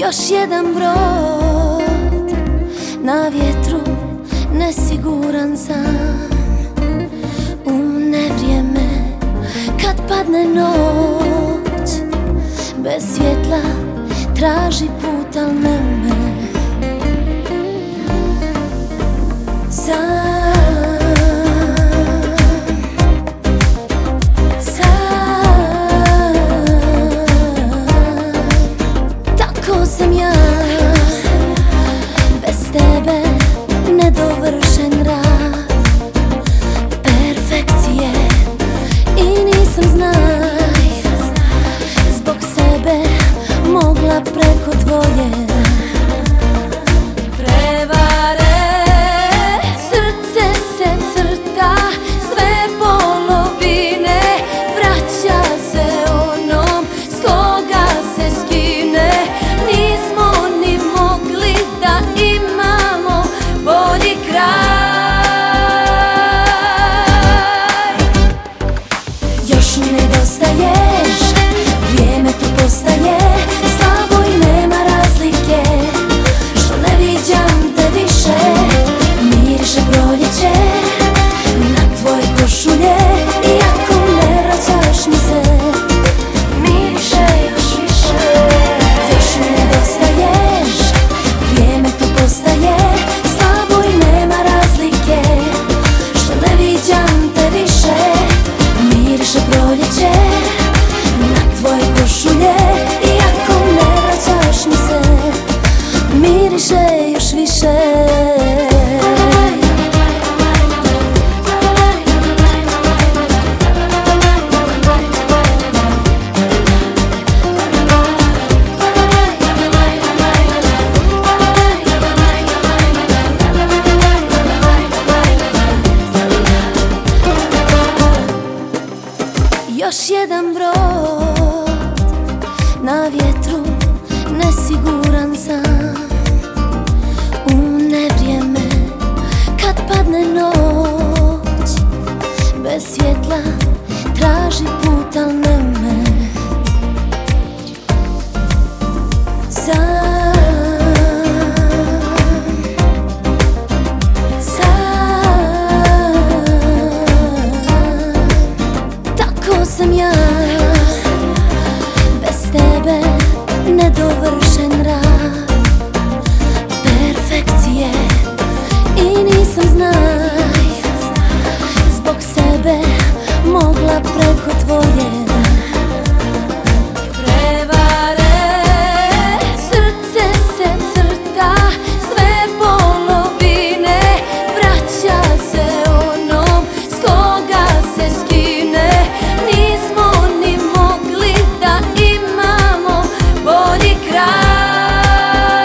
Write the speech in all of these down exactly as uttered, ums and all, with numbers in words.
Još jedan brod na vjetru, nesiguran sam. U nevrijeme kad padne noć, bez svjetla traži put, al ne ume. Sam, sam, tako sam ja, bez tebe nedovršen rad, perfekcije i nisam znaj, zbog sebe mogla preko tvoje prevare. Srce se crta, sve polovine, vraća se onom s koga se skine. Nismo ni mogli da imamo bolji kraj. Još mi nedostaješ, vrijeme tu postaje slabo i nema razlike, što ne viđam te više. Miriše proljeće na tvoje košulje, iako ne vraćaš mi se. Miriše još više. Još mi nedostaješ, vrijeme tu postaje slabo i nema razlike, što ne viđam te više. Miriše proljeće na tvoje košulje, iako ne vraćaš mi se. Miriše još više. Još jedan brod na vjetru, nesiguran sam. U nevrijeme kad padne noć, bez svjetla traži put, al ne ume. Sam, sam, tako sam ja, bez tebe nedovršen rad, perfekcije i nisam znaj, zbog sebe mogla preko tvoje prevare. Srce se crta, sve polovine, vraća se onom s koga se skine. Nismo ni mogli da imamo bolji kraj.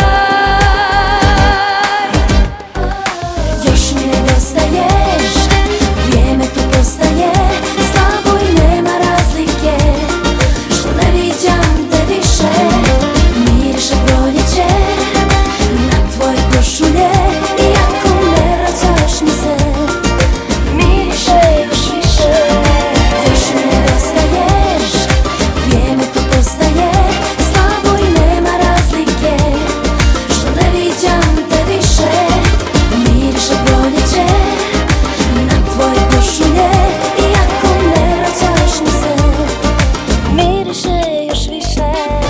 Još mi nedostaješ, vrijeme tu postaje slabo i nema razlike, što ne viđam te više. Miriše proljeće na tvoje košulje, iako ne vraćaš mi se. Miriše još više. Još mi nedostaješ, vrijeme tu postaje slabo i nema razlike, što ne viđam te više. Miriše proljeće na tvoje košulje, iako ne vraćaš mi se. Miriše još više.